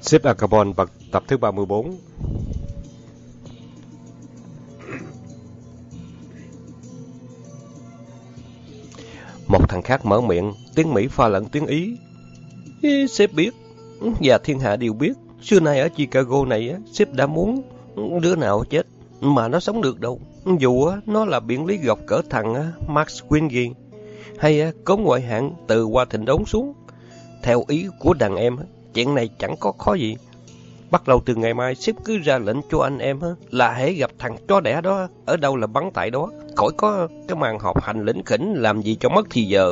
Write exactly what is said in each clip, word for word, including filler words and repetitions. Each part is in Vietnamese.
Sếp Al Capone tập thứ ba mươi bốn. Một thằng khác mở miệng, tiếng Mỹ pha lẫn tiếng Ý. Ê, sếp biết, và thiên hạ đều biết, xưa nay ở Chicago này, sếp đã muốn đứa nào chết, mà nó sống được đâu. Dù nó là biện lý gọc cỡ thằng Max Quingy, hay cốm ngoại hạng từ Hoa Thịnh Đốn xuống. Theo ý của đàn em, chuyện này chẳng có khó gì. Bắt đầu từ ngày mai, sếp cứ ra lệnh cho anh em là hễ gặp thằng chó đẻ đó, ở đâu là bắn tại đó, khỏi có cái màn họp hành lĩnh khỉnh làm gì cho mất thì giờ.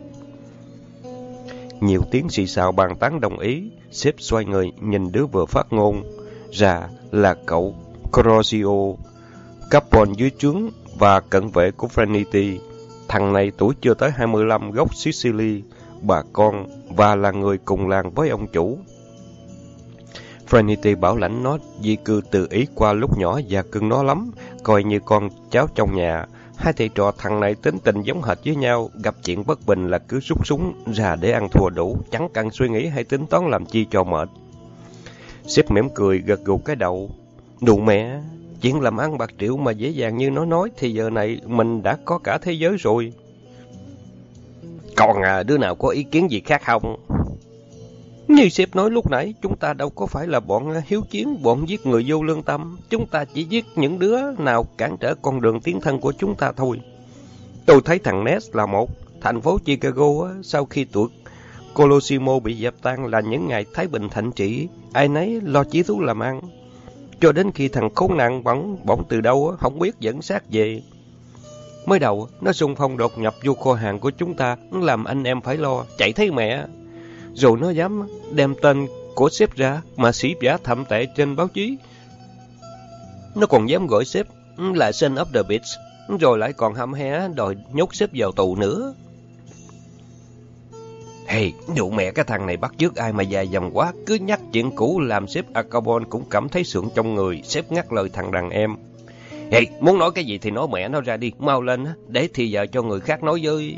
Nhiều tiếng xì xào bàn tán đồng ý. Sếp xoay người nhìn đứa vừa phát ngôn ra là cậu Crosio Capone dưới trướng và cận vệ của Frenity. Thằng này tuổi chưa tới hai mươi lăm, gốc Sicily, bà con và là người cùng làng với ông chủ. Frenity bảo lãnh nó di cư từ Ý qua lúc nhỏ và cưng nó lắm, coi như con cháu trong nhà. Hai thầy trò thằng này tính tình giống hệt với nhau, gặp chuyện bất bình là cứ rút súng ra để ăn thua đủ, chẳng cần suy nghĩ hay tính toán làm chi cho mệt. Sếp mỉm cười gật gù cái đầu. Đù mẹ, chuyện làm ăn bạc triệu mà dễ dàng như nó nói thì giờ này mình đã có cả thế giới rồi. Còn à, đứa nào có ý kiến gì khác không? Như sếp nói lúc nãy, chúng ta đâu có phải là bọn hiếu chiến, bọn giết người vô lương tâm. Chúng ta chỉ giết những đứa nào cản trở con đường tiến thân của chúng ta thôi. Tôi thấy thằng Ness là một. Thành phố Chicago sau khi tuổi Colosimo bị dẹp tan là những ngày thái bình thịnh trị, ai nấy lo chí thú làm ăn. Cho đến khi thằng khốn nạn bỗng bỗng từ đâu không biết dẫn xác về. Mới đầu, nó xung phong đột nhập vô kho hàng của chúng ta, làm anh em phải lo, chạy thấy mẹ. Rồi nó dám đem tên của sếp ra mà xỉ vả thậm tệ trên báo chí. Nó còn dám gọi sếp là son of the bitch, rồi lại còn hăm he đòi nhốt sếp vào tù nữa. Hey, dụ mẹ cái thằng này bắt chước ai mà dài dòng quá, cứ nhắc chuyện cũ làm sếp Al Capone cũng cảm thấy sượng trong người. Sếp ngắt lời thằng đàn em. Hey, muốn nói cái gì thì nói mẹ nó ra đi, mau lên để thì giờ cho người khác nói với.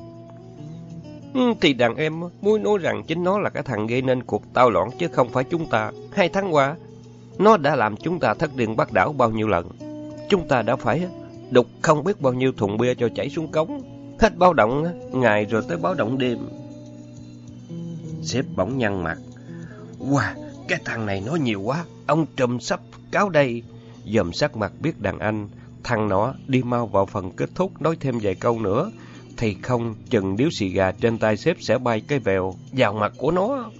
Thì đàn em muốn nói rằng chính nó là cái thằng gây nên cuộc tao loạn chứ không phải chúng ta. Hai tháng qua, nó đã làm chúng ta thất điên bắt đảo bao nhiêu lần. Chúng ta đã phải đục không biết bao nhiêu thùng bia cho chảy xuống cống. Hết báo động ngày rồi tới báo động đêm. Sếp bỗng nhăn mặt. Wow, cái thằng này nói nhiều quá. Ông trùm sắp cáo đây. Dòm sắc mặt biết đàn anh. Thằng nó đi mau vào phần kết thúc, nói thêm vài câu nữa thì không chừng điếu xì gà trên tay sếp sẽ bay cái vèo vào mặt của nó.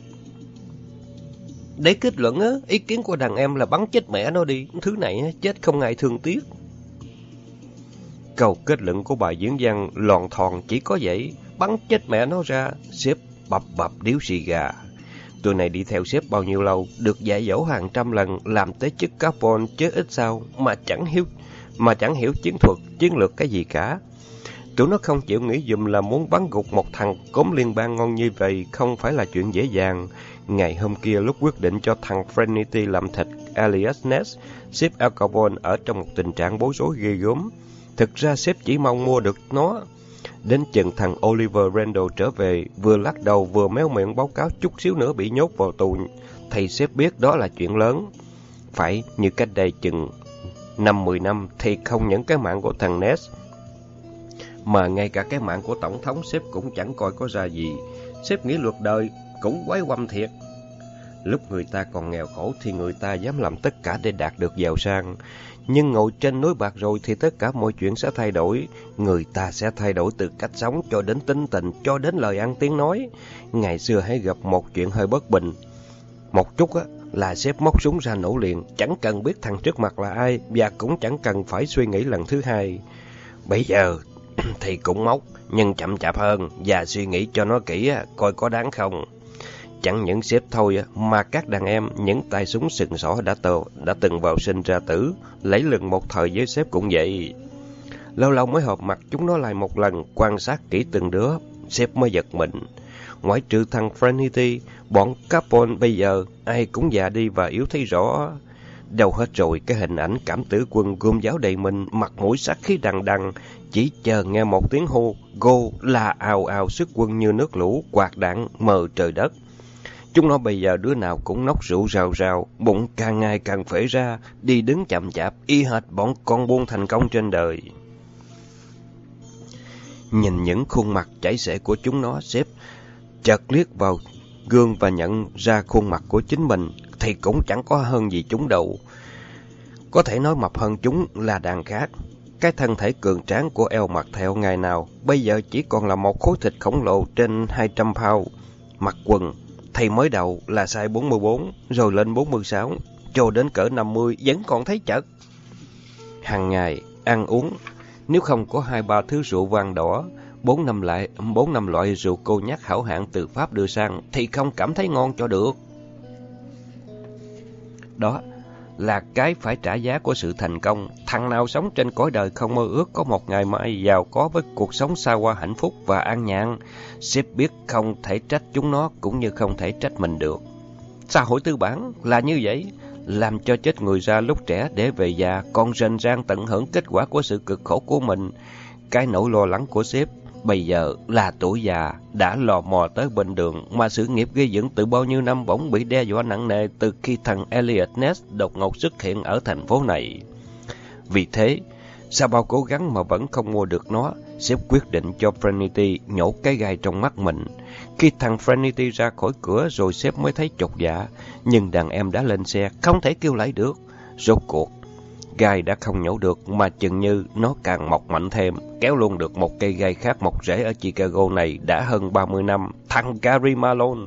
Để kết luận á, ý kiến của đàn em là bắn chết mẹ nó đi, thứ này chết không ai thương tiếc. Câu kết luận của bài diễn văn lòn thòn chỉ có vậy, bắn chết mẹ nó ra. Sếp bập bập điếu xì gà. Tụi này đi theo sếp bao nhiêu lâu, được dạy dỗ hàng trăm lần, làm tới chức Capone chứ ít sao mà chẳng hiểu mà chẳng hiểu chiến thuật, chiến lược cái gì cả. Tụi nó không chịu nghĩ dùm là muốn bắn gục một thằng cốm liên bang ngon như vậy không phải là chuyện dễ dàng. Ngày hôm kia lúc quyết định cho thằng Frenity làm thịt alias Ness, sếp Al Capone ở trong một tình trạng bối rối ghê gớm. Thực ra sếp chỉ mong mua được nó. Đến chừng thằng Oliver Randall trở về, vừa lắc đầu vừa méo miệng báo cáo chút xíu nữa bị nhốt vào tù, thì sếp biết đó là chuyện lớn. Phải như cách đây chừng năm mười năm thì không những cái mạng của thằng Ness, mà ngay cả cái mạng của tổng thống sếp cũng chẳng coi có ra gì. Sếp nghĩ luật đời cũng quái quăm thiệt. Lúc người ta còn nghèo khổ thì người ta dám làm tất cả để đạt được giàu sang. Nhưng ngồi trên núi bạc rồi thì tất cả mọi chuyện sẽ thay đổi. Người ta sẽ thay đổi từ cách sống cho đến tính tình, cho đến lời ăn tiếng nói. Ngày xưa hãy gặp một chuyện hơi bất bình một chút á, là sếp móc súng ra nổ liền, chẳng cần biết thằng trước mặt là ai, và cũng chẳng cần phải suy nghĩ lần thứ hai. Bây giờ thì cũng móc, nhưng chậm chạp hơn, và suy nghĩ cho nó kỹ, coi có đáng không. Chẳng những sếp thôi, mà các đàn em, những tay súng sừng sỏ đã, tờ, đã từng vào sinh ra tử, lấy lừng một thời với sếp cũng vậy. Lâu lâu mới họp mặt chúng nó lại một lần, quan sát kỹ từng đứa, sếp mới giật mình. Ngoại trừ thằng Frenity, bọn Capone bây giờ ai cũng già đi và yếu thấy rõ. Đâu hết rồi cái hình ảnh cảm tử quân gươm giáo đầy mình, mặt mũi sát khí đằng đằng, chỉ chờ nghe một tiếng hô, go là ào ào sức quân như nước lũ, quạt đạn mờ trời đất. Chúng nó bây giờ đứa nào cũng nốc rượu rào rào, bụng càng ngày càng phệ ra, đi đứng chậm chạp, y hệt bọn con buôn thành công trên đời. Nhìn những khuôn mặt chảy xệ của chúng nó, sếp chợt liếc vào gương và nhận ra khuôn mặt của chính mình thì cũng chẳng có hơn gì chúng đâu. Có thể nói mập hơn chúng là đàn khác. Cái thân thể cường tráng của eo mặt theo ngày nào bây giờ chỉ còn là một khối thịt khổng lồ trên hai trăm pound. Mặc quần thì mới đầu là size bốn mươi bốn, rồi lên bốn mươi sáu, cho đến cỡ năm mươi vẫn còn thấy chật. Hàng ngày ăn uống, nếu không có hai ba thứ rượu vang đỏ, bốn năm lại bốn năm loại rượu cô nhắc hảo hạng từ Pháp đưa sang thì không cảm thấy ngon cho được. Đó là cái phải trả giá của sự thành công. Thằng nào sống trên cõi đời không mơ ước có một ngày mai giàu có với cuộc sống xa hoa hạnh phúc và an nhàn. Sếp biết không thể trách chúng nó cũng như không thể trách mình được. Xã hội tư bản là như vậy, làm cho chết người ra lúc trẻ để về già còn rền rang tận hưởng kết quả của sự cực khổ của mình. Cái nỗi lo lắng của sếp bây giờ là tuổi già đã lò mò tới bên đường, mà sự nghiệp gây dựng từ bao nhiêu năm bỗng bị đe dọa nặng nề từ khi thằng Elliot Ness đột ngột xuất hiện ở thành phố này. Vì thế, sau bao cố gắng mà vẫn không mua được nó, sếp quyết định cho Trinity nhổ cái gai trong mắt mình. Khi thằng Trinity ra khỏi cửa rồi sếp mới thấy chột dạ, nhưng đàn em đã lên xe, không thể kêu lại được. Rốt cuộc, gai đã không nhổ được mà chừng như nó càng mọc mạnh thêm, kéo luôn được một cây gai khác mọc rễ ở Chicago này đã hơn ba mươi năm, thằng Gary Malone.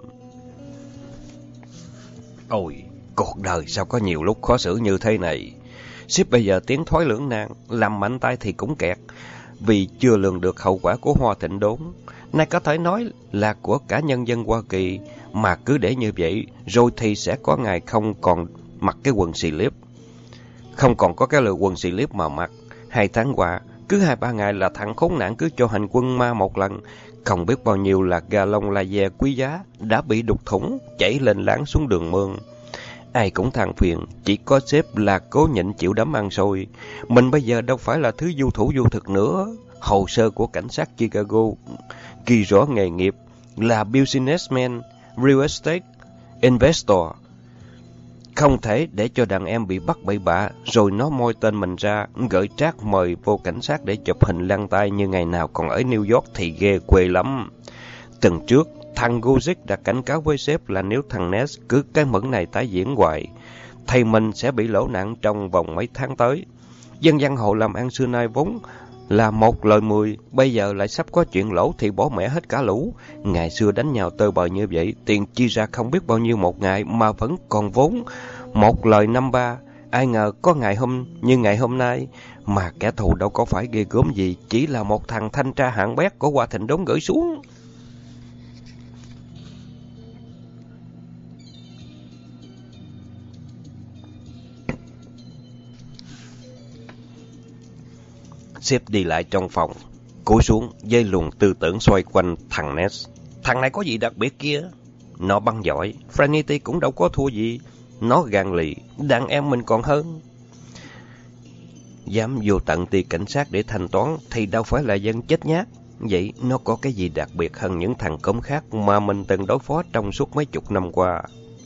Ôi, cuộc đời sao có nhiều lúc khó xử như thế này. Sếp bây giờ tiến thoái lưỡng nan, làm mạnh tay thì cũng kẹt, vì chưa lường được hậu quả của Hoa Thịnh Đốn. Này có thể nói là của cả nhân dân Hoa Kỳ, mà cứ để như vậy, rồi thì sẽ có ngày không còn mặc cái quần xì líp. Không còn có cái lựa quần xì líp mà mặc. Hai tháng qua, cứ hai ba ngày là thằng khốn nạn cứ cho hành quân ma một lần. Không biết bao nhiêu là gà lông la dè quý giá đã bị đục thủng, chảy lên láng xuống đường mương. Ai cũng than phiền, chỉ có sếp là cố nhịn chịu đấm ăn xôi. Mình bây giờ đâu phải là thứ du thủ du thực nữa. Hồ sơ của cảnh sát Chicago ghi rõ nghề nghiệp là businessman, real estate, investor. Không thể để cho đàn em bị bắt bậy bạ, rồi nó moi tên mình ra, gửi trác mời vô cảnh sát để chụp hình lăn tay như ngày nào còn ở New York thì ghê quê lắm. Tuần trước, thằng Guzik đã cảnh cáo với sếp là nếu thằng Ness cứ cái mẫn này tái diễn hoài, thì mình sẽ bị lỗ nặng trong vòng mấy tháng tới. Dân giang hồ làm ăn xưa nay vốn là một lời mười, bây giờ lại sắp có chuyện lỗ thì bỏ mẹ hết cả lũ. Ngày xưa đánh nhau tơi bời như vậy, tiền chi ra không biết bao nhiêu một ngày mà vẫn còn vốn một lời năm ba. Ai ngờ có ngày hôm như ngày hôm nay, mà kẻ thù đâu có phải ghê gớm gì, chỉ là một thằng thanh tra hạng bét của Hoa Thịnh Đốn gửi xuống. Sếp đi lại trong phòng, cúi xuống, dây luồng tư tưởng xoay quanh thằng Ness. Thằng này có gì đặc biệt kia? Nó băng giỏi, Trinity cũng đâu có thua gì. Nó gan lì, đàn em mình còn hơn. Dám vô tận ty cảnh sát để thanh toán thì đâu phải là dân chết nhát. Vậy nó có cái gì đặc biệt hơn những thằng cống khác mà mình từng đối phó trong suốt mấy chục năm qua?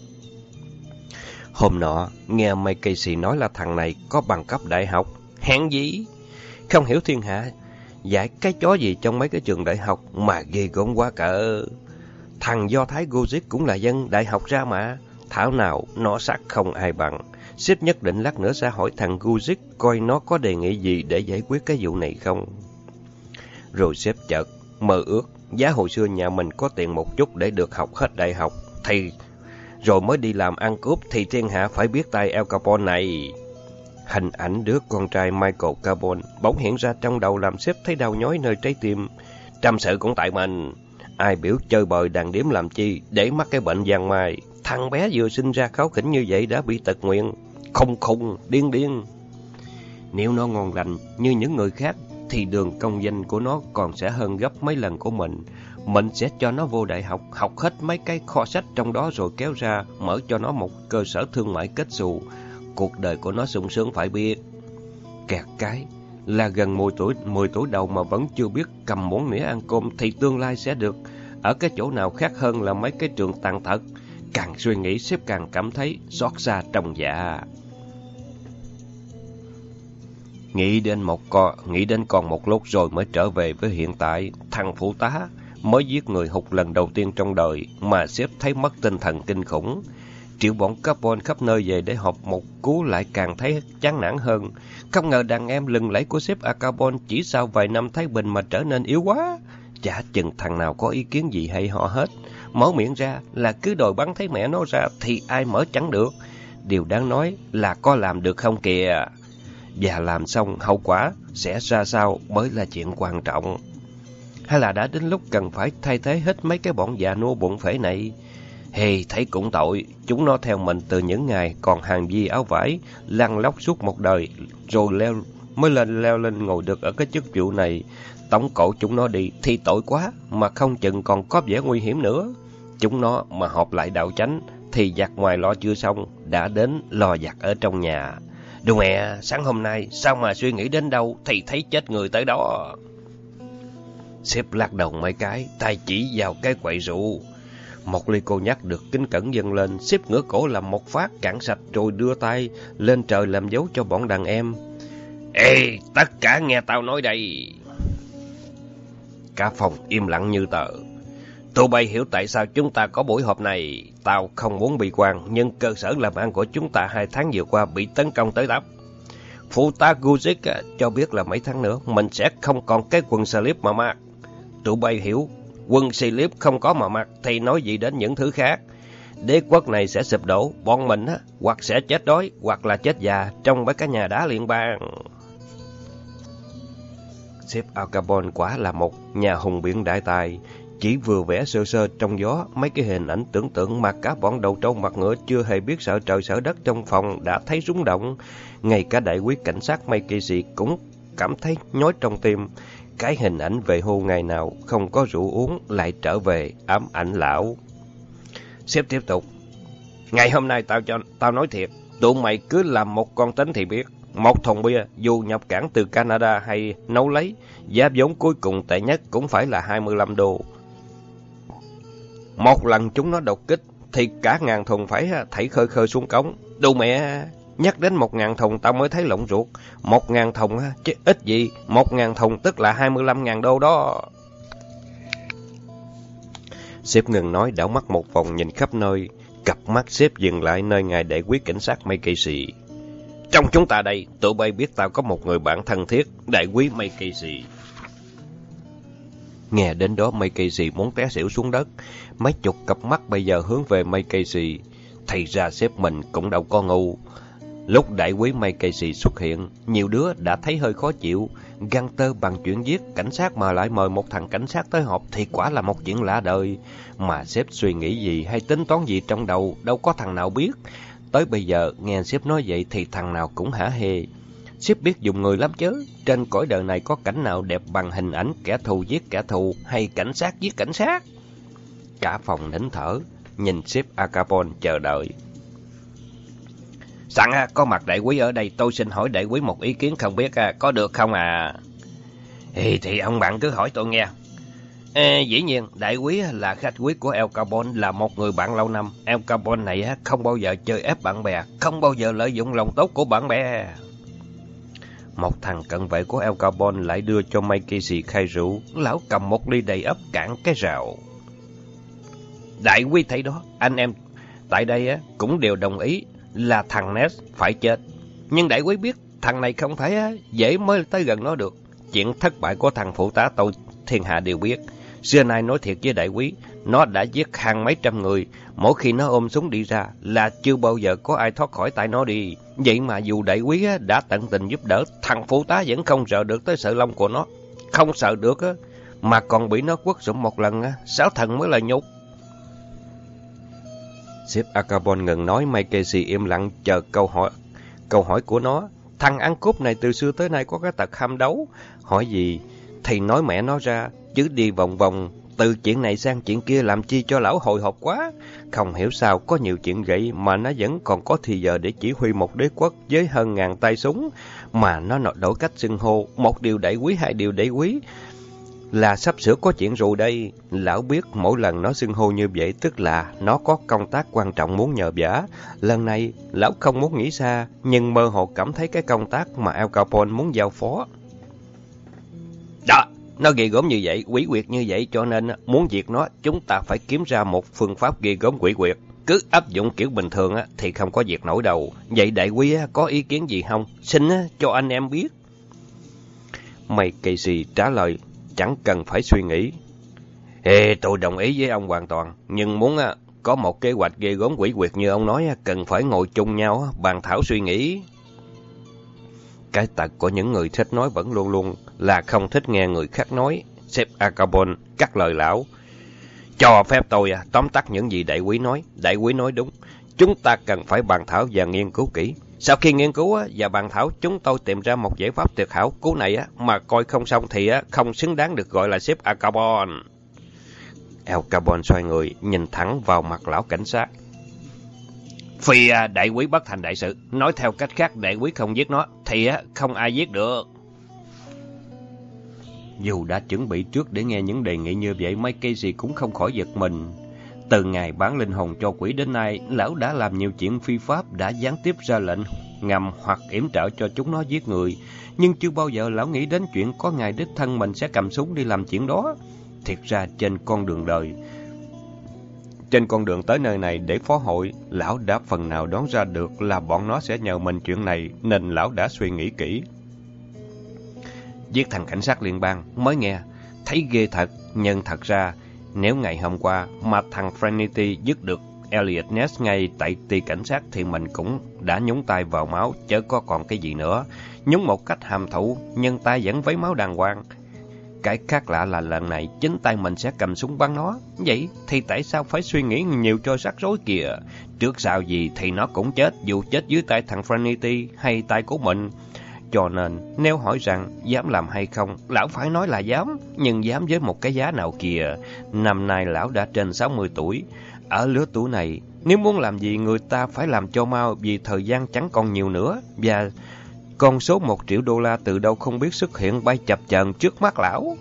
Hôm nọ, nghe Mike Casey nói là thằng này có bằng cấp đại học. Hèn gì? Không hiểu thiên hạ dạy cái chó gì trong mấy cái trường đại học mà ghê gớm quá cỡ. Thằng Do Thái Guzik cũng là dân đại học ra mà. Thảo nào nó sắc không ai bằng. Sếp nhất định lát nữa sẽ hỏi thằng Guzik coi nó có đề nghị gì để giải quyết cái vụ này không. Rồi sếp chợt mơ ước giá hồi xưa nhà mình có tiền một chút để được học hết đại học, thì rồi mới đi làm ăn cướp thì thiên hạ phải biết tay Al Capone này. Hình ảnh đứa con trai Michael Capone bỗng hiện ra trong đầu làm sếp thấy đau nhói nơi trái tim. Trăm sự cũng tại mình. Ai biểu chơi bời đàn điếm làm chi để mắc cái bệnh giang mai. Thằng bé vừa sinh ra kháu khỉnh như vậy đã bị tật nguyền. Không khùng, điên điên. Nếu nó ngon lành như những người khác thì đường công danh của nó còn sẽ hơn gấp mấy lần của mình. Mình sẽ cho nó vô đại học, học hết mấy cái kho sách trong đó rồi kéo ra, mở cho nó một cơ sở thương mại kết xù. Cuộc đời của nó sung sướng phải biết. Kẹt cái là gần mười tuổi, mười tuổi đầu mà vẫn chưa biết cầm muỗng nĩa ăn cơm thì tương lai sẽ được ở cái chỗ nào khác hơn là mấy cái trường tàn tật. Càng suy nghĩ, sếp càng cảm thấy xót xa trong dạ. Nghĩ đến một con, nghĩ đến còn một lúc rồi mới trở về với hiện tại. Thằng phụ tá mới giết người hụt lần đầu tiên trong đời mà sếp thấy mất tinh thần kinh khủng. Triệu bọn carbon khắp nơi về để họp một cú lại càng thấy chán nản hơn. Không ngờ đàn em lừng lẫy của sếp Acarbon chỉ sau vài năm thái bình mà trở nên yếu quá. Chả chừng thằng nào có ý kiến gì hay họ hết. Mở miệng ra là cứ đòi bắn thấy mẹ nó ra thì ai mở chẳng được. Điều đáng nói là có làm được không kìa. Và làm xong hậu quả sẽ ra sao mới là chuyện quan trọng. Hay là đã đến lúc cần phải thay thế hết mấy cái bọn già nua bụng phể này? Hey, thấy cũng tội, chúng nó theo mình từ những ngày còn hàng di áo vải, lăn lóc suốt một đời, rồi leo mới lên leo lên ngồi được ở cái chức vụ này. Tống cổ chúng nó đi thì tội quá, mà không chừng còn có vẻ nguy hiểm nữa. Chúng nó mà họp lại đạo chánh thì giặt ngoài lo chưa xong, đã đến lo giặt ở trong nhà. Đồ mẹ, sáng hôm nay sao mà suy nghĩ đến đâu thì thấy chết người tới đó. Sếp lắc đầu mấy cái, tay chỉ vào cái quậy rượu. Một ly cô nhắc được kính cẩn dâng lên, xếp ngửa cổ làm một phát cạn sạch rồi đưa tay lên trời làm dấu cho bọn đàn em. Ê, tất cả nghe tao nói đây. Cả phòng im lặng như tờ. Tụi bay hiểu tại sao chúng ta có buổi họp này. Tao không muốn bị quan, nhưng cơ sở làm ăn của chúng ta hai tháng vừa qua bị tấn công tới tấp. Phụ tá Guzik cho biết là mấy tháng nữa mình sẽ không còn cái quần slip mà mặc. Tụi bay hiểu, quần slip không có mà mặc thì nói gì đến những thứ khác. Đế quốc này sẽ sụp đổ, bọn mình á, hoặc sẽ chết đói, hoặc là chết già trong mấy cái nhà đá liên bang. Sếp Acarbon quả là một nhà hùng biện đại tài. Chỉ vừa vẽ sơ sơ trong gió mấy cái hình ảnh tưởng tượng mà cả bọn đầu trâu mặt ngựa chưa hề biết sợ trời sợ đất trong phòng đã thấy rung động. Ngay cả đại quý cảnh sát Makeshi cũng cảm thấy nhói trong tim. Cái hình ảnh về hưu ngày nào không có rượu uống lại trở về ám ảnh lão. Sếp tiếp tục. Ngày hôm nay tao cho tao nói thiệt, tụi mày cứ làm một con tính thì biết. Một thùng bia dù nhập cảng từ Canada hay nấu lấy, giá vốn cuối cùng tệ nhất cũng phải là hai mươi lăm đô. Một lần chúng nó đột kích thì cả ngàn thùng phải thảy khơi khơi xuống cống. Đồ mẹ, nhắc đến một ngàn thùng tao mới thấy lộn ruột. Một ngàn thùng chứ ít gì, một ngàn thùng tức là hai mươi lăm ngàn đô đó. Sếp ngừng nói, đảo mắt một vòng nhìn khắp nơi. Cặp mắt sếp dừng lại nơi ngài đại quý cảnh sát Makeshi. Trong chúng ta đây, tụi bay biết tao có một người bạn thân thiết, đại quý Makeshi. Nghe đến đó Makeshi muốn té xỉu xuống đất. Mấy chục cặp mắt bây giờ hướng về Makeshi. Thì ra sếp mình cũng đâu có ngu. Lúc đại quý Makeshi xuất hiện, nhiều đứa đã thấy hơi khó chịu. Găng tơ bằng chuyện giết cảnh sát mà lại mời một thằng cảnh sát tới họp thì quả là một chuyện lạ đời. Mà sếp suy nghĩ gì hay tính toán gì trong đầu đâu có thằng nào biết. Tới bây giờ nghe sếp nói vậy thì thằng nào cũng hả hê. Sếp biết dùng người lắm chứ. Trên cõi đời này có cảnh nào đẹp bằng hình ảnh kẻ thù giết kẻ thù hay cảnh sát giết cảnh sát. Cả phòng nín thở, nhìn sếp Acarbon chờ đợi. Sẵn có mặt đại quý ở đây, tôi xin hỏi đại quý một ý kiến không biết có được không à? Thì, thì ông bạn cứ hỏi tôi nghe. À, dĩ nhiên, đại quý là khách quý của Acarbon, là một người bạn lâu năm. Acarbon này không bao giờ chơi ép bạn bè, không bao giờ lợi dụng lòng tốt của bạn bè. Một thằng cận vệ của Acarbon lại đưa cho Makeshi khai rượu. Lão cầm một ly đầy ấp cạn cái rào. Đại quý thấy đó, anh em tại đây cũng đều đồng ý là thằng Ness phải chết. Nhưng đại quý biết thằng này không phải dễ mới tới gần nó được. Chuyện thất bại của thằng phụ tá tôi thiên hạ đều biết. Xưa nay nói thiệt với đại quý, nó đã giết hàng mấy trăm người. Mỗi khi nó ôm súng đi ra là chưa bao giờ có ai thoát khỏi tay nó đi. Vậy mà dù đại quý đã tận tình giúp đỡ, thằng phụ tá vẫn không sợ được tới sợ lông của nó. Không sợ được mà còn bị nó quất sụm một lần, sáu thần mới là nhục. Sếp Acarbon ngừng nói, Makeshi im lặng chờ câu hỏi câu hỏi của nó. Thằng ăn cúp này từ xưa tới nay có cái tật ham đấu. Hỏi gì thì nói mẹ nó ra, chứ đi vòng vòng từ chuyện này sang chuyện kia làm chi cho lão hồi hộp quá. Không hiểu sao có nhiều chuyện vậy mà nó vẫn còn có thì giờ để chỉ huy một đế quốc với hơn ngàn tay súng. Mà nó đổi cách xưng hô, một điều đại quý, hai điều đại quý. là sắp sửa có chuyện rồi đây. Lão biết mỗi lần nó xưng hô như vậy tức là nó có công tác quan trọng muốn nhờ vả. Lần này, lão không muốn nghĩ xa, nhưng mơ hồ cảm thấy cái công tác mà Al Capone muốn giao phó. Đó, nó ghê gớm như vậy, quỷ quyệt như vậy, cho nên muốn diệt nó, chúng ta phải kiếm ra một phương pháp ghê gớm quỷ quyệt. Cứ áp dụng kiểu bình thường thì không có diệt nổi đâu. Vậy đại quý có ý kiến gì không? Xin cho anh em biết. Mike Casey trả lời, chẳng cần phải suy nghĩ. Ê, tôi đồng ý với ông hoàn toàn, nhưng muốn có một kế hoạch ghê gớm quỷ quyệt như ông nói, cần phải ngồi chung nhau, bàn thảo suy nghĩ. Cái tật của những người thích nói vẫn luôn luôn là không thích nghe người khác nói. Sếp Al Capone cắt lời lão. Cho phép tôi tóm tắt những gì đại quý nói. Đại quý nói đúng. Chúng ta cần phải bàn thảo và nghiên cứu kỹ. Sau khi nghiên cứu và bàn thảo, chúng tôi tìm ra một giải pháp tuyệt hảo. Cú này mà coi không xong thì không xứng đáng được gọi là sếp Al Capone. Al Capone xoay người, nhìn thẳng vào mặt lão cảnh sát. Vì đại quý bất thành đại sự, nói theo cách khác đại quý không giết nó, thì không ai giết được. Dù đã chuẩn bị trước để nghe những đề nghị như vậy, Mike Casey cũng không khỏi giật mình. Từ ngày bán linh hồn cho quỷ đến nay, lão đã làm nhiều chuyện phi pháp, đã gián tiếp ra lệnh ngầm hoặc yểm trợ cho chúng nó giết người. Nhưng chưa bao giờ lão nghĩ đến chuyện có ngày đích thân mình sẽ cầm súng đi làm chuyện đó. Thiệt ra trên con đường đời, trên con đường tới nơi này để phó hội, lão đã phần nào đoán ra được là bọn nó sẽ nhờ mình chuyện này, nên lão đã suy nghĩ kỹ. Giết thằng cảnh sát liên bang, mới nghe, thấy ghê thật, nhưng thật ra, nếu ngày hôm qua mà thằng Trinity giết được Elliot Ness ngay tại ty cảnh sát thì mình cũng đã nhúng tay vào máu, chớ có còn cái gì nữa. Nhúng một cách hàm thủ, nhưng tay vẫn vấy máu đàng hoàng. Cái khác lạ là lần này chính tay mình sẽ cầm súng bắn nó. Vậy thì tại sao phải suy nghĩ nhiều cho rắc rối kìa? Trước sau gì thì nó cũng chết, dù chết dưới tay thằng Trinity hay tay của mình. Cho nên nếu hỏi rằng dám làm hay không, lão phải nói là dám, nhưng dám với một cái giá nào kìa. Năm nay lão đã trên sáu mươi tuổi. Ở lứa tuổi này, nếu muốn làm gì người ta phải làm cho mau, vì thời gian chẳng còn nhiều nữa. Và con số một triệu đô la từ đâu không biết xuất hiện bay chập chờn trước mắt lão.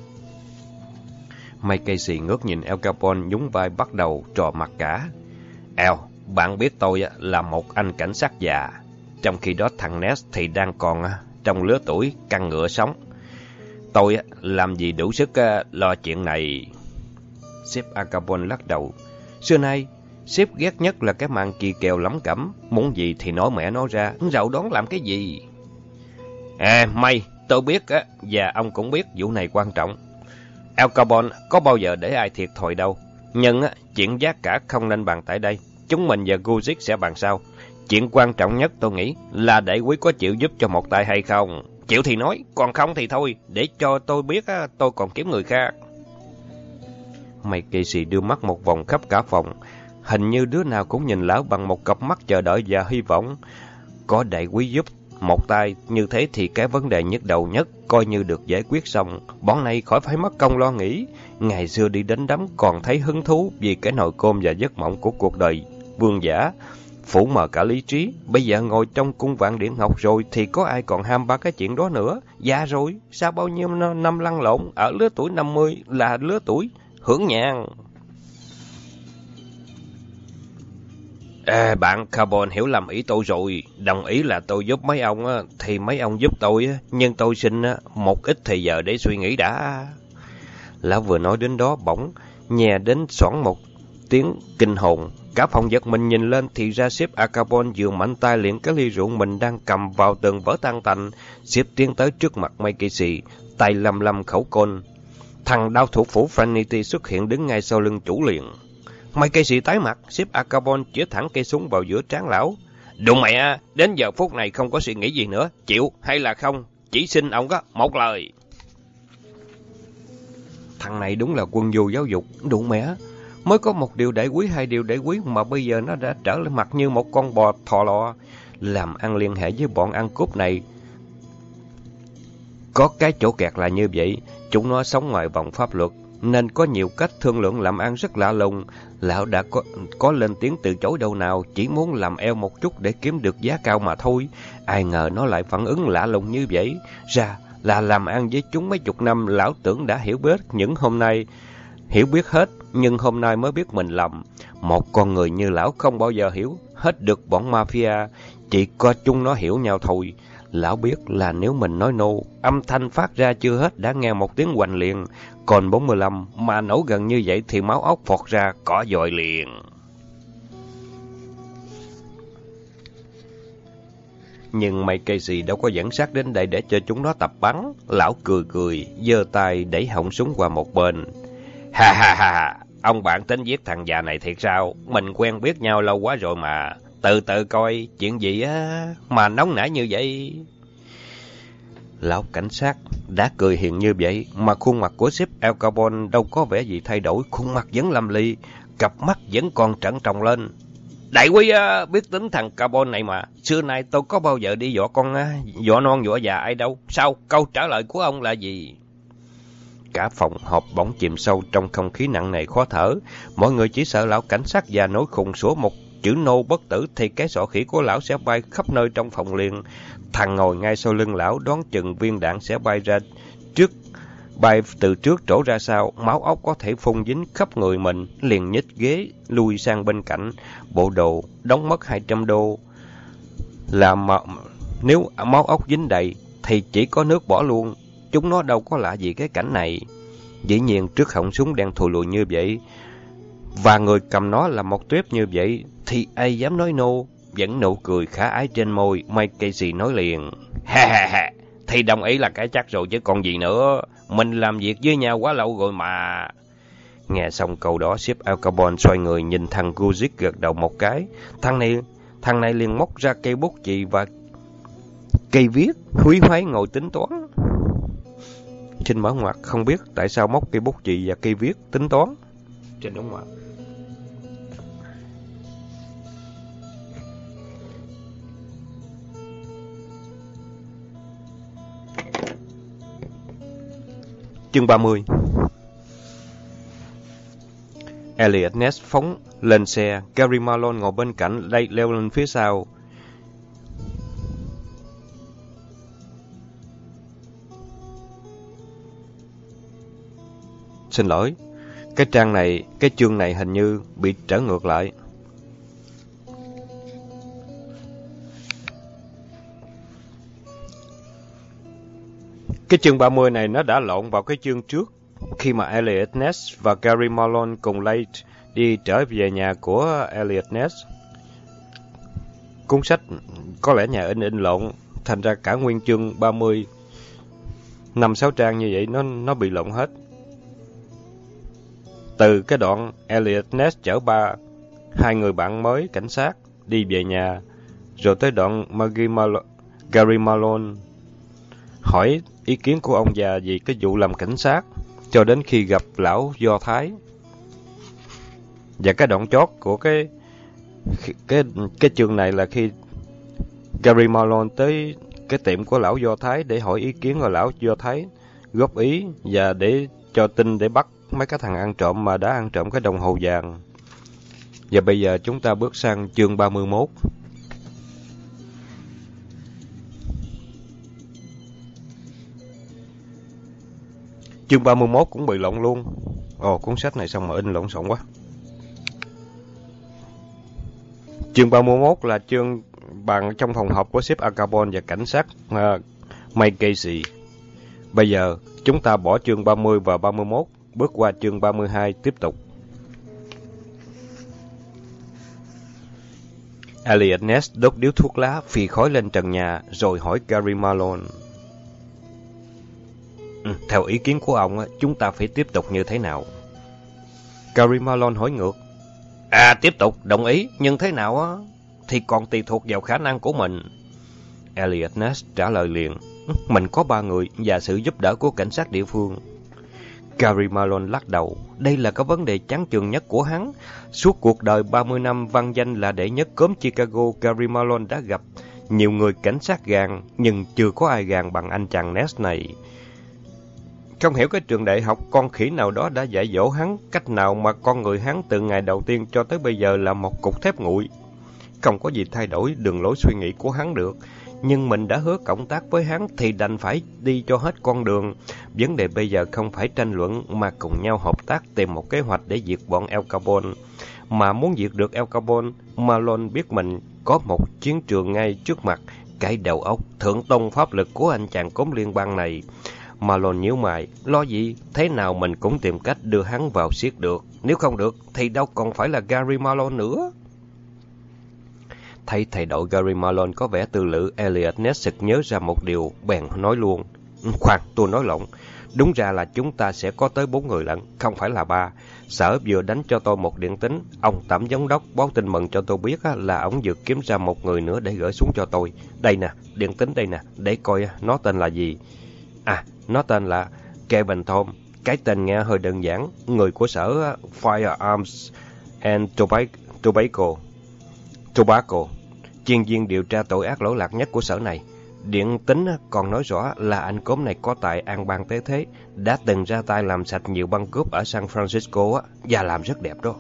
Mike Casey ngước nhìn Al Capone nhún vai bắt đầu trò mặt cả. Al, bạn biết tôi là một anh cảnh sát già, trong khi đó thằng Ness thì đang còn trong lứa tuổi căng ngựa sống. Tôi làm gì đủ sức lo chuyện này. Sếp Al Capone lắc đầu. Xưa nay, sếp ghét nhất là cái màn kỳ kèo lắm cẩm. Muốn gì thì nói mẹ nó ra, rậu đón làm cái gì. À, May, tôi biết á, và ông cũng biết vụ này quan trọng. Al Capone có bao giờ để ai thiệt thòi đâu. Nhưng á, chuyện giá cả không nên bàn tại đây. Chúng mình và Guzik sẽ bàn sau. Chuyện quan trọng nhất tôi nghĩ là đại quý có chịu giúp cho một tay hay không. Chịu thì nói, còn không thì thôi. Để cho tôi biết á, tôi còn kiếm người khác. Mike Casey đưa mắt một vòng khắp cả phòng. Hình như đứa nào cũng nhìn lão bằng một cặp mắt chờ đợi và hy vọng. Có đại quý giúp một tay như thế thì cái vấn đề nhức đầu nhất coi như được giải quyết xong. Bọn này khỏi phải mất công lo nghĩ. Ngày xưa đi đánh đấm còn thấy hứng thú vì cái nồi cơm và giấc mộng của cuộc đời vương giả, phủ mờ cả lý trí. Bây giờ ngồi trong cung vạn điện ngọc rồi thì có ai còn ham ba cái chuyện đó nữa. Già rồi, sao bao nhiêu năm lăn lộn, ở lứa tuổi năm mươi là lứa tuổi hưởng nhàn. À, bạn Carbon hiểu lầm ý tôi rồi. Đồng ý là tôi giúp mấy ông á, thì mấy ông giúp tôi á, nhưng tôi xin á, một ít thời giờ để suy nghĩ đã. Lão vừa nói đến đó bỗng nghe đến xoảng một tiếng kinh hồn. Cả phòng giật mình nhìn lên thì ra sếp Al Capone vừa mạnh tay liền cái ly rượu mình đang cầm vào tường vỡ tan tành. Sếp tiến tới trước mặt Mike Casey, tay lầm lầm khẩu côn. Thằng đao thủ phủ Trinity xuất hiện đứng ngay sau lưng chủ liền. Mike Casey tái mặt, sếp Al Capone chĩa thẳng cây súng vào giữa trán lão. Đụng mẹ, đến giờ phút này không có suy nghĩ gì nữa, chịu hay là không, chỉ xin ông có một lời. Thằng này đúng là quân vô giáo dục, đụng mẹ. Mới có một điều đại quý, hai điều đại quý mà bây giờ nó đã trở lên mặt như một con bò thò lò. Làm ăn liên hệ với bọn ăn cướp này. Có cái chỗ kẹt là như vậy, chúng nó sống ngoài vòng pháp luật, nên có nhiều cách thương lượng làm ăn rất lạ lùng. Lão đã có, có lên tiếng từ chối đâu nào, chỉ muốn làm eo một chút để kiếm được giá cao mà thôi. Ai ngờ nó lại phản ứng lạ lùng như vậy. Ra là làm ăn với chúng mấy chục năm, lão tưởng đã hiểu biết những hôm nay, hiểu biết hết, nhưng hôm nay mới biết mình lầm. Một con người như lão không bao giờ hiểu hết được bọn mafia, chỉ có chúng nó hiểu nhau thôi. Lão biết là nếu mình nói nô, âm thanh phát ra chưa hết đã nghe một tiếng hoành liền, còn bốn mươi lăm mà nổ gần như vậy thì máu óc phọt ra cỏ dội liền. Nhưng Mike Casey đâu có dẫn sát đến đây để cho chúng nó tập bắn. Lão cười cười, giơ tay đẩy họng súng qua một bên. Ha ha ha, ông bạn tính giết thằng già này thiệt sao? Mình quen biết nhau lâu quá rồi mà. Từ từ coi, chuyện gì á mà nóng nảy như vậy? Lão cảnh sát đã cười hiền như vậy, mà khuôn mặt của sếp Al Capone đâu có vẻ gì thay đổi, khuôn mặt vẫn lâm ly, cặp mắt vẫn còn trợn tròn lên. Đại quý á, biết tính thằng Capone này mà, xưa nay tôi có bao giờ đi dọa con á, dọa non dọa già ai đâu. Sao, câu trả lời của ông là gì? Cả phòng họp bỗng chìm sâu trong không khí nặng nề khó thở. Mọi người chỉ sợ lão cảnh sát già nổi khùng sủa một chữ nô bất tử thì cái sọ khỉ của lão sẽ bay khắp nơi trong phòng liền. Thằng ngồi ngay sau lưng lão đoán chừng viên đạn sẽ bay ra trước, bay từ trước trổ ra sau, máu óc có thể phun dính khắp người mình, liền nhích ghế lui sang bên cạnh. Bộ đồ đóng mất hai trăm đô, là mà nếu máu óc dính đầy thì chỉ có nước bỏ luôn. Chúng nó đâu có lạ gì cái cảnh này. Dĩ nhiên trước họng súng đen thùi lùi như vậy và người cầm nó là một tuyếp như vậy thì ai dám nói nô. Vẫn nụ cười khả ái trên môi, Mike Casey nói liền. Ha ha ha, thì đồng ý là cái chắc rồi chứ còn gì nữa. Mình làm việc với nhau quá lâu rồi mà. Nghe xong câu đó, sếp Al Capone xoay người nhìn thằng Guzik gật đầu một cái. Thằng này, thằng này liền móc ra cây bút chì và cây viết, húy hoáy ngồi tính toán. Trên mở ngoặc không biết tại sao móc cây bút chì và cây viết tính toán. Trên đóng ngoặc. Chương ba mươi. Elliot Ness phóng lên xe, Gary Malone ngồi bên cạnh, đây leo lên phía sau. Xin lỗi, cái trang này, cái chương này hình như bị trở ngược lại. Cái chương ba mươi này nó đã lộn vào cái chương trước, khi mà Elliot Ness và Gary Malone cùng Late đi trở về nhà của Elliot Ness. Cuốn sách có lẽ nhà in in lộn, thành ra cả nguyên chương ba mươi, năm sáu trang như vậy nó nó bị lộn hết. Từ cái đoạn Elliot Ness chở ba, hai người bạn mới cảnh sát đi về nhà, rồi tới đoạn Maggie Malone, Gary Malone hỏi ý kiến của ông già về cái vụ làm cảnh sát, cho đến khi gặp lão Do Thái. Và cái đoạn chót của cái cái cái chương này là khi Gary Malone tới cái tiệm của lão Do Thái để hỏi ý kiến của lão Do Thái góp ý và để cho tin để bắt mấy cái thằng ăn trộm mà đã ăn trộm cái đồng hồ vàng. Và bây giờ chúng ta bước sang chương ba mươi mốt. Chương ba mươi mốt cũng bị lộn luôn. Ồ, cuốn sách này xong mà in lộn xộn quá. Chương ba mươi mốt là chương bàn trong phòng họp của sếp Al Capone và cảnh sát uh, Mike Casey. Bây giờ chúng ta bỏ chương ba mươi và ba mươi mốt, bước qua chương ba mươi hai tiếp tục. Elliot Ness đốt điếu thuốc lá phì khói lên trần nhà rồi hỏi Gary Malone. Ừ, theo ý kiến của ông, chúng ta phải tiếp tục như thế nào? Gary Malone hỏi ngược. À, tiếp tục, đồng ý, nhưng thế nào á? Thì còn tùy thuộc vào khả năng của mình. Elliot Ness trả lời liền. Mình có ba người và sự giúp đỡ của cảnh sát địa phương. Gary Malone lắc đầu. Đây là cái vấn đề chán chường nhất của hắn. Suốt cuộc đời ba mươi năm vang danh là đệ nhất cốm Chicago, Gary Malone đã gặp nhiều người cảnh sát gàn, nhưng chưa có ai gàn bằng anh chàng Ness này. Không hiểu cái trường đại học con khỉ nào đó đã dạy dỗ hắn cách nào mà con người hắn từ ngày đầu tiên cho tới bây giờ là một cục thép nguội. Không có gì thay đổi đường lối suy nghĩ của hắn được. nhưng mình đã hứa cộng tác với hắn thì đành phải đi cho hết con đường. Vấn đề bây giờ không phải tranh luận mà cùng nhau hợp tác tìm một kế hoạch để diệt bọn El Capone. Mà muốn diệt được El Capone, Malone biết mình có một chiến trường ngay trước mặt. Cái đầu óc thượng tôn pháp lực của anh chàng cốm liên bang này. Malone nhíu mày, lo gì, thế nào mình cũng tìm cách đưa hắn vào xiết được. Nếu không được thì đâu còn phải là Gary Malone nữa. Thấy thầy đội Gary Malone có vẻ tư lự, Elliot Ness sực nhớ ra một điều, bèn nói luôn. Khoan, tôi nói lộn. Đúng ra là chúng ta sẽ có tới bốn người lận, không phải là ba. Sở vừa đánh cho tôi một điện tín. Ông Tẩm Giám đốc báo tin mừng cho tôi biết là ông vừa kiếm ra một người nữa để gửi xuống cho tôi. Đây nè, điện tín đây nè, để coi nó tên là gì. À, nó tên là Kevin Tom. Cái tên nghe hơi đơn giản. Người của sở Firearms and Tobacco. Tobacco, chuyên viên điều tra tội ác lỗi lạc nhất của sở này. Điện tín còn nói rõ là anh cốm này có tài an bang tế thế, đã từng ra tay làm sạch nhiều băng cướp ở San Francisco và làm rất đẹp đó.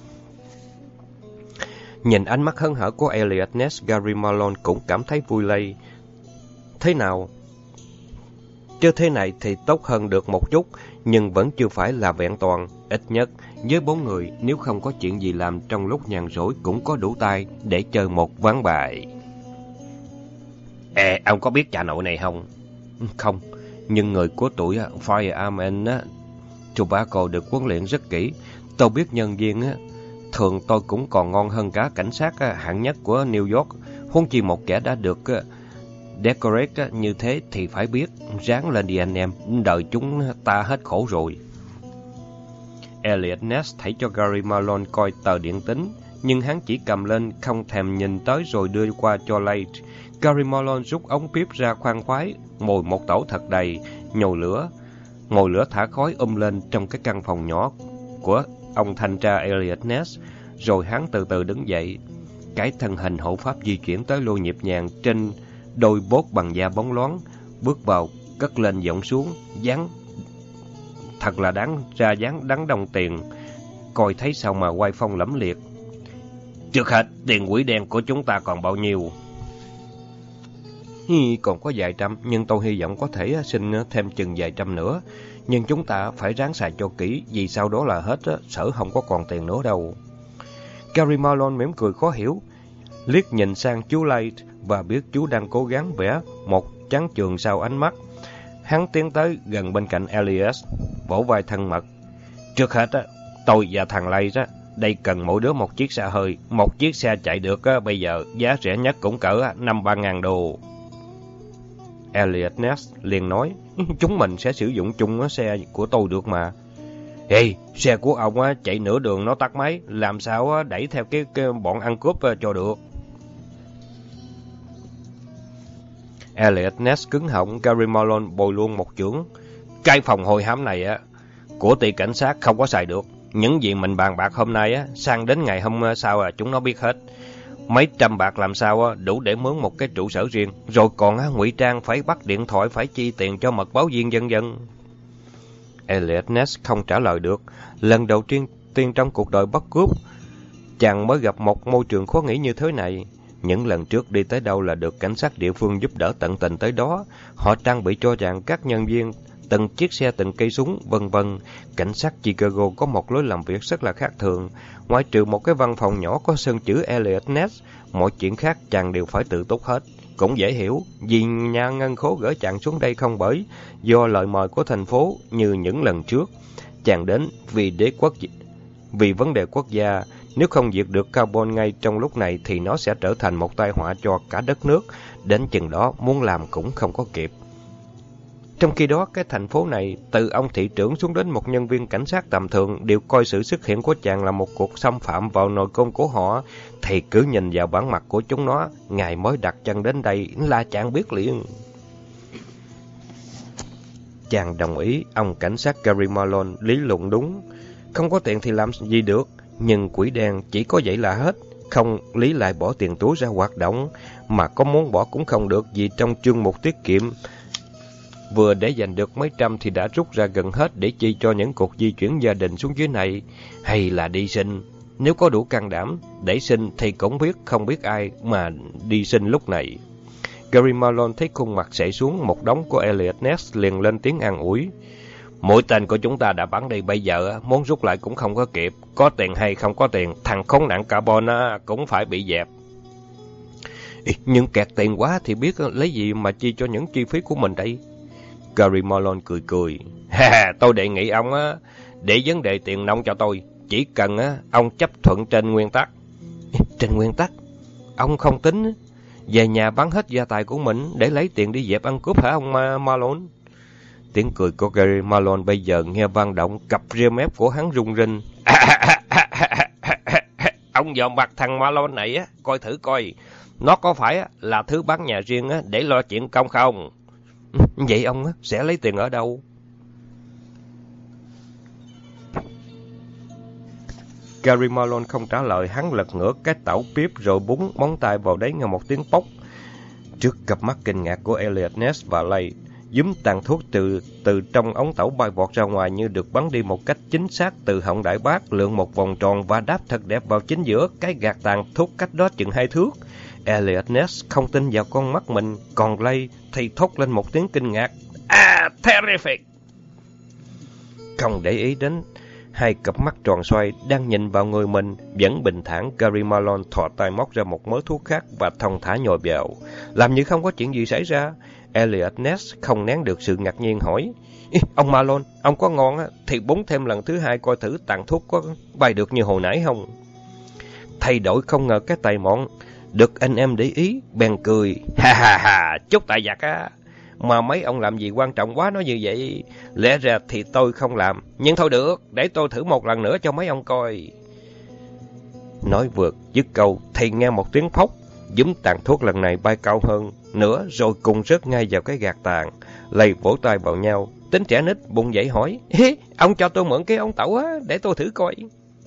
Nhìn ánh mắt hớn hở của Elliot Ness, Gary Malone cũng cảm thấy vui lây. Thế nào? Chứ thế này thì tốt hơn được một chút, nhưng vẫn chưa phải là vẹn toàn. Ít nhất, với bốn người, nếu không có chuyện gì làm trong lúc nhàn rỗi cũng có đủ tay để chơi một ván bài. Ê, ông có biết cha nội này không? Không, nhưng người của tuổi Firearm and Tobacco được huấn luyện rất kỹ. Tôi biết nhân viên, thường tôi cũng còn ngon hơn cả cảnh sát hạng nhất của New York. Huống chi một kẻ đã được decorate như thế thì phải biết, ráng lên đi anh em, đời chúng ta hết khổ rồi. Elliot Ness thấy cho Gary Malone coi tờ điện tín, nhưng hắn chỉ cầm lên, không thèm nhìn tới rồi đưa qua cho Late. Gary Malone rút ống píp ra khoan khoái, mồi một tẩu thật đầy, nhồi lửa, ngồi lửa thả khói um lên trong cái căn phòng nhỏ của ông thanh tra Elliot Ness, rồi hắn từ từ đứng dậy. Cái thân hình hộ pháp di chuyển tới lô nhịp nhàng trên đôi bốt bằng da bóng loáng, bước vào, cất lên giọng xuống, dáng thật là đáng ra dáng đắn đồng tiền, coi thấy sao mà oai phong lẫm liệt. Trước hết, tiền quỹ đen của chúng ta còn bao nhiêu? Hi, còn có vài trăm, nhưng tôi hy vọng có thể xin thêm chừng vài trăm nữa. Nhưng chúng ta phải ráng xài cho kỹ, vì sau đó là hết, sở không có còn tiền nữa đâu. Gary Malone mỉm cười khó hiểu, liếc nhìn sang chú Late và biết chú đang cố gắng vẽ một trắng trường sau ánh mắt. Hắn tiến tới gần bên cạnh Elias, vỗ vai thân mật. Trước hết, tôi và thằng Late đây cần mỗi đứa một chiếc xe hơi. Một chiếc xe chạy được bây giờ giá rẻ nhất cũng cỡ năm ba ngàn đô. Elliot Ness liền nói, chúng mình sẽ sử dụng chung xe của tôi được mà. Ê, xe của ông chạy nửa đường nó tắt máy, làm sao đẩy theo cái, cái bọn ăn cướp cho được. Elliot Ness cứng họng, Gary Malone bồi luôn một chưởng. Cái phòng hồi hám này á của ty cảnh sát không có xài được. Những gì mình bàn bạc hôm nay á, sang đến ngày hôm sau à, chúng nó biết hết. Mấy trăm bạc làm sao đủ để mướn một cái trụ sở riêng, rồi còn ngụy trang phải bắt điện thoại, phải chi tiền cho mật báo viên vân vân. Elliot Ness không trả lời được. Lần đầu tiên, tiên trong cuộc đời bắt cướp, chàng mới gặp một môi trường khó nghĩ như thế này. Những lần trước đi tới đâu là được cảnh sát địa phương giúp đỡ tận tình tới đó. Họ trang bị cho chàng các nhân viên, từng chiếc xe, từng cây súng, vân vân. Cảnh sát Chicago có một lối làm việc rất là khác thường. Ngoại trừ một cái văn phòng nhỏ có sơn chữ Elliot Ness, mọi chuyện khác chàng đều phải tự túc hết. Cũng dễ hiểu, vì nhà ngân khố gửi chàng xuống đây không bởi do lời mời của thành phố như những lần trước. Chàng đến vì đế quốc, vì vấn đề quốc gia. Nếu không diệt được carbon ngay trong lúc này thì nó sẽ trở thành một tai họa cho cả đất nước. Đến chừng đó muốn làm cũng không có kịp. Trong khi đó, cái thành phố này, từ ông thị trưởng xuống đến một nhân viên cảnh sát tầm thường, đều coi sự xuất hiện của chàng là một cuộc xâm phạm vào nội cung của họ. Thì cứ nhìn vào bản mặt của chúng nó, ngày mới đặt chân đến đây là chàng biết liền. Chàng đồng ý, ông cảnh sát Gary Malone lý luận đúng. Không có tiền thì làm gì được, nhưng quỷ đen chỉ có vậy là hết. Không lý lại bỏ tiền túi ra hoạt động, mà có muốn bỏ cũng không được, vì trong chương mục tiết kiệm vừa để dành được mấy trăm thì đã rút ra gần hết để chi cho những cuộc di chuyển gia đình xuống dưới này, hay là đi sinh. Nếu có đủ can đảm để sinh thì cũng biết không biết ai mà đi sinh lúc này. Gary Malone thấy khuôn mặt sệ xuống một đống của Elliot Ness liền lên tiếng an ủi. Mũi tên của chúng ta đã bắn đi, bây giờ muốn rút lại cũng không có kịp. Có tiền hay không có tiền, thằng khốn nạn carbon cũng phải bị dẹp. Nhưng kẹt tiền quá thì biết lấy gì mà chi cho những chi phí của mình đây? Gary Malone cười cười. Ha, tôi đề nghị ông á, để vấn đề tiền nong cho tôi. Chỉ cần á, ông chấp thuận trên nguyên tắc. Trên nguyên tắc? Ông không tính về nhà bán hết gia tài của mình để lấy tiền đi dẹp ăn cướp hả ông Malone? Tiếng cười của Gary Malone bây giờ nghe vang động, cặp ria mép của hắn rung rinh. Ông dòm mặt thằng Malone này á, coi thử coi, nó có phải là thứ bán nhà riêng á để lo chuyện công không? Vậy ông á sẽ lấy tiền ở đâu? Gary Malone không trả lời, hắn lật ngửa cái tẩu bíp rồi búng móng tay vào đấy nghe một tiếng pốc. Trước cặp mắt kinh ngạc của Elliot Ness và Lay, dúm tàn thuốc từ từ trong ống tẩu bay vọt ra ngoài như được bắn đi một cách chính xác từ họng đại bác, lượn một vòng tròn và đáp thật đẹp vào chính giữa cái gạt tàn thuốc cách đó chừng hai thước. Elliot Ness không tin vào con mắt mình, còn Lay thì thốt lên một tiếng kinh ngạc. À, terrific! Không để ý đến hai cặp mắt tròn xoay đang nhìn vào người mình, vẫn bình thản, Gary Malone thò tay móc ra một mớ thuốc khác và thong thả nhồi vào, làm như không có chuyện gì xảy ra. Elliot Ness không nén được sự ngạc nhiên hỏi. Ông Malone, ông có ngon á, thì búng thêm lần thứ hai coi thử tàn thuốc có bay được như hồi nãy không? Thay đổi không ngờ cái tay mọn được anh em để ý, bèn cười. Ha ha ha, chút tại giặc á. Mà mấy ông làm gì quan trọng quá nói như vậy? Lẽ ra thì tôi không làm, nhưng thôi được, để tôi thử một lần nữa cho mấy ông coi. Nói vượt dứt câu thì nghe một tiếng phốc, dúm tàn thuốc lần này bay cao hơn nữa rồi cùng rớt ngay vào cái gạt tàn. Lầy vỗ tay vào nhau, tính trẻ nít bụng dậy hỏi. Ông cho tôi mượn cái ống tẩu á, để tôi thử coi.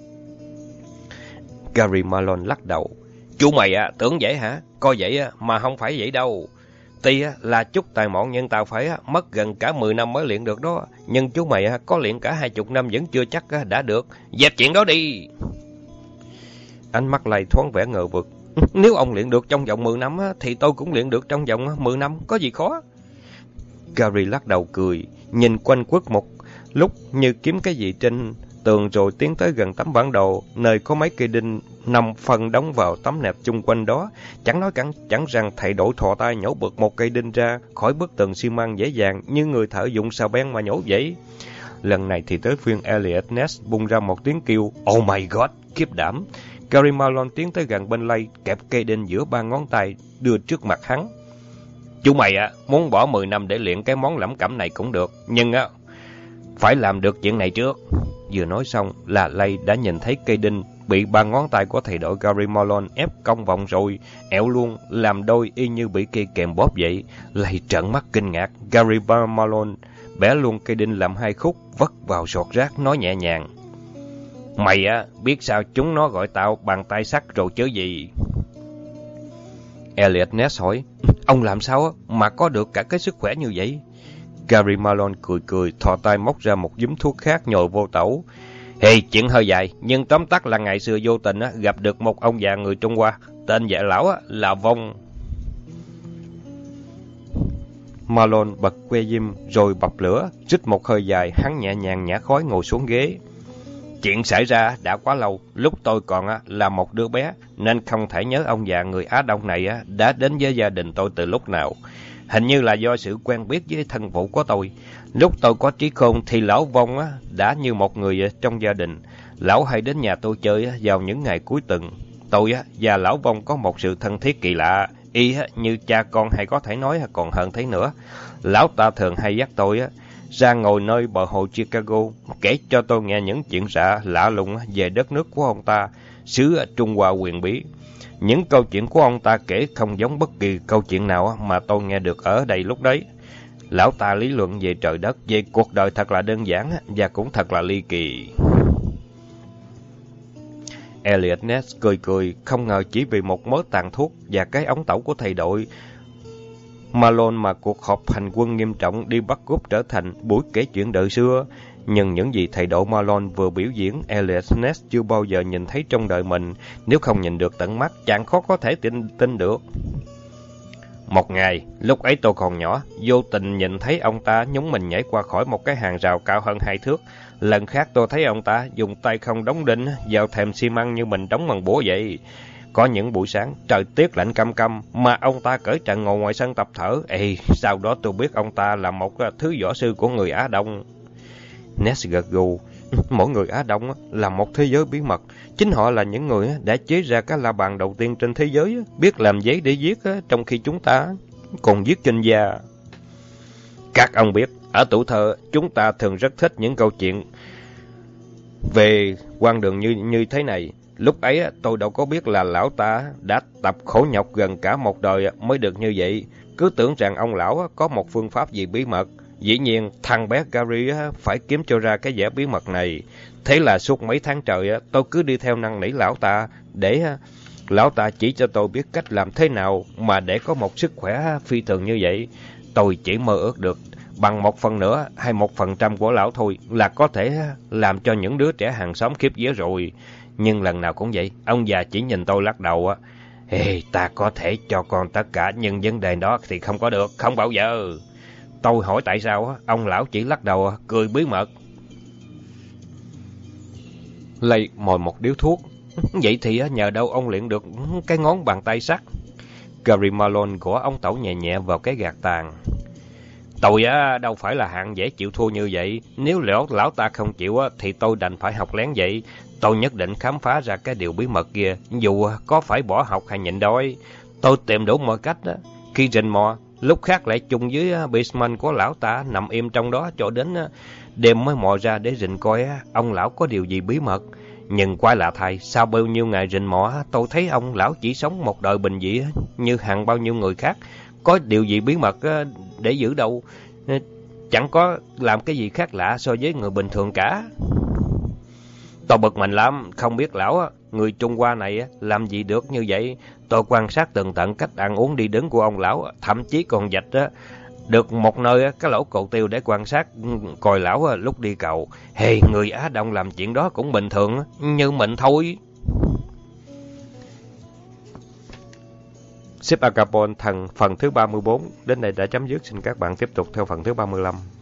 Gary Malone lắc đầu. Chú mày à, tưởng vậy hả? Coi vậy á, mà không phải vậy đâu. Tuy là chút tài mọn nhưng tao phải mất gần cả mười năm mới luyện được đó. Nhưng chú mày có luyện cả hai chục năm vẫn chưa chắc đã được. Dẹp chuyện đó đi. Ánh mắt Lầy thoáng vẻ ngờ vực. Nếu ông luyện được trong vòng mười năm thì tôi cũng luyện được trong vòng mười năm, có gì khó? Gary lắc đầu cười, nhìn quanh quất một lúc như kiếm cái gì trên tường rồi tiến tới gần tấm bản đồ, nơi có mấy cây đinh nằm phân đóng vào tấm nẹp chung quanh đó. Chẳng nói cẳng chẳng rằng thầy đổi thò tay nhổ bực một cây đinh ra khỏi bức tường xi măng dễ dàng như người thợ dùng xào beng mà nhổ vậy. Lần này thì tới phiên Elliot Ness bung ra một tiếng kêu Oh my God, khiếp đảm. Gary Malone tiến tới gần bên Lay, kẹp cây đinh giữa ba ngón tay đưa trước mặt hắn. Chú mày á, muốn bỏ mười năm để luyện cái món lẩm cẩm này cũng được, nhưng á phải làm được chuyện này trước. Vừa nói xong là Lay đã nhìn thấy cây đinh bị ba ngón tay của thầy đội Gary Malone ép cong vòng rồi, ẻo luôn, làm đôi y như bị cây kèm bóp vậy. Lay trợn mắt kinh ngạc, Gary Malone bẻ luôn cây đinh làm hai khúc, vất vào sọt rác, nói nhẹ nhàng. Mày á, biết sao chúng nó gọi tao bàn tay sắt rồi chứ gì? Elliot Ness hỏi, ông làm sao mà có được cả cái sức khỏe như vậy? Gary Malone cười cười, thò tay móc ra một giúm thuốc khác nhồi vô tẩu. Hey, chuyện hơi dài, nhưng tóm tắt là ngày xưa vô tình á, gặp được một ông già người Trung Hoa, tên dạ lão á, là Vong. Malone bật que diêm rồi bập lửa, rít một hơi dài, hắn nhẹ nhàng nhả khói ngồi xuống ghế. Chuyện xảy ra đã quá lâu, lúc tôi còn á, là một đứa bé, nên không thể nhớ ông già người Á Đông này á, đã đến với gia đình tôi từ lúc nào. Hình như là do sự quen biết với thân phụ của tôi. Lúc tôi có trí khôn thì lão Vong á, đã như một người trong gia đình. Lão hay đến nhà tôi chơi á, vào những ngày cuối tuần. Tôi á, và lão Vong có một sự thân thiết kỳ lạ, y á, như cha con hay có thể nói còn hơn thế nữa. Lão ta thường hay dắt tôi á, ra ngồi nơi bờ hồ Chicago, kể cho tôi nghe những chuyện lạ lạ lùng về đất nước của ông ta, xứ Trung Hoa huyền bí. Những câu chuyện của ông ta kể không giống bất kỳ câu chuyện nào mà tôi nghe được ở đây lúc đấy. Lão ta lý luận về trời đất, về cuộc đời thật là đơn giản và cũng thật là ly kỳ. Elliot Ness cười cười, không ngờ chỉ vì một mớ tàn thuốc và cái ống tẩu của thầy đội Malone mà cuộc họp hành quân nghiêm trọng đi bắt cướp trở thành buổi kể chuyện đời xưa. Nhưng những gì thầy đội Malone vừa biểu diễn, Elliot Ness chưa bao giờ nhìn thấy trong đời mình. Nếu không nhìn được tận mắt, chẳng khó có thể tin, tin được. Một ngày, lúc ấy tôi còn nhỏ, vô tình nhìn thấy ông ta nhúng mình nhảy qua khỏi một cái hàng rào cao hơn hai thước. Lần khác tôi thấy ông ta dùng tay không đóng đinh vào thềm xi măng như mình đóng bằng búa vậy. Có những buổi sáng, trời tiết lạnh căm căm, mà ông ta cởi trần ngồi ngoài sân tập thở. Ê, sau đó tôi biết ông ta là một thứ võ sư của người Á Đông. Ness gật gù. Mỗi người Á Đông là một thế giới bí mật. Chính họ là những người đã chế ra cái la bàn đầu tiên trên thế giới, biết làm giấy để viết, trong khi chúng ta còn viết trên da. Các ông biết, ở tuổi thơ, chúng ta thường rất thích những câu chuyện về quan đường như như thế này. Lúc ấy tôi đâu có biết là lão ta đã tập khổ nhọc gần cả một đời mới được như vậy. Cứ tưởng rằng ông lão có một phương pháp gì bí mật. Dĩ nhiên, thằng bé Gary phải kiếm cho ra cái vẻ bí mật này. Thế là suốt mấy tháng trời, tôi cứ đi theo năn nỉ lão ta, để lão ta chỉ cho tôi biết cách làm thế nào mà để có một sức khỏe phi thường như vậy. Tôi chỉ mơ ước được bằng một phần nữa hay một phần trăm của lão thôi là có thể làm cho những đứa trẻ hàng xóm khiếp vía rồi. Nhưng lần nào cũng vậy, ông già chỉ nhìn tôi lắc đầu. Ê, ta có thể cho con tất cả, nhưng vấn đề đó thì không có được, không bao giờ. Tôi hỏi tại sao, ông lão chỉ lắc đầu, cười bí mật. Lây mồi một điếu thuốc. Vậy thì nhờ đâu ông luyện được cái ngón bàn tay sắt? Gary Malone của ông tẩu nhẹ nhẹ vào cái gạt tàn. Tôi á, đâu phải là hạng dễ chịu thua như vậy. Nếu lão, lão ta không chịu á, thì tôi đành phải học lén vậy. Tôi nhất định khám phá ra cái điều bí mật kia, dù có phải bỏ học hay nhịn đói. Tôi tìm đủ mọi cách á. Khi rình mò, lúc khác lại chung với basement của lão ta, nằm im trong đó cho đến đêm mới mò ra để rình coi ông lão có điều gì bí mật. Nhưng quái lạ thay, sau bao nhiêu ngày rình mò, tôi thấy ông lão chỉ sống một đời bình dị như hàng bao nhiêu người khác. Có điều gì bí mật để giữ đâu, chẳng có làm cái gì khác lạ so với người bình thường cả. Tôi bực mình lắm, không biết lão người Trung Hoa này làm gì được như vậy. Tôi quan sát tường tận cách ăn uống đi đứng của ông lão, thậm chí còn dạch được một nơi cái lỗ cầu tiêu để quan sát coi lão lúc đi cầu. Hey, người Á Đông làm chuyện đó cũng bình thường như mình thôi. Ship Acapone thần phần thứ ba mươi bốn đến đây đã chấm dứt. Xin các bạn tiếp tục theo phần thứ ba mươi lăm.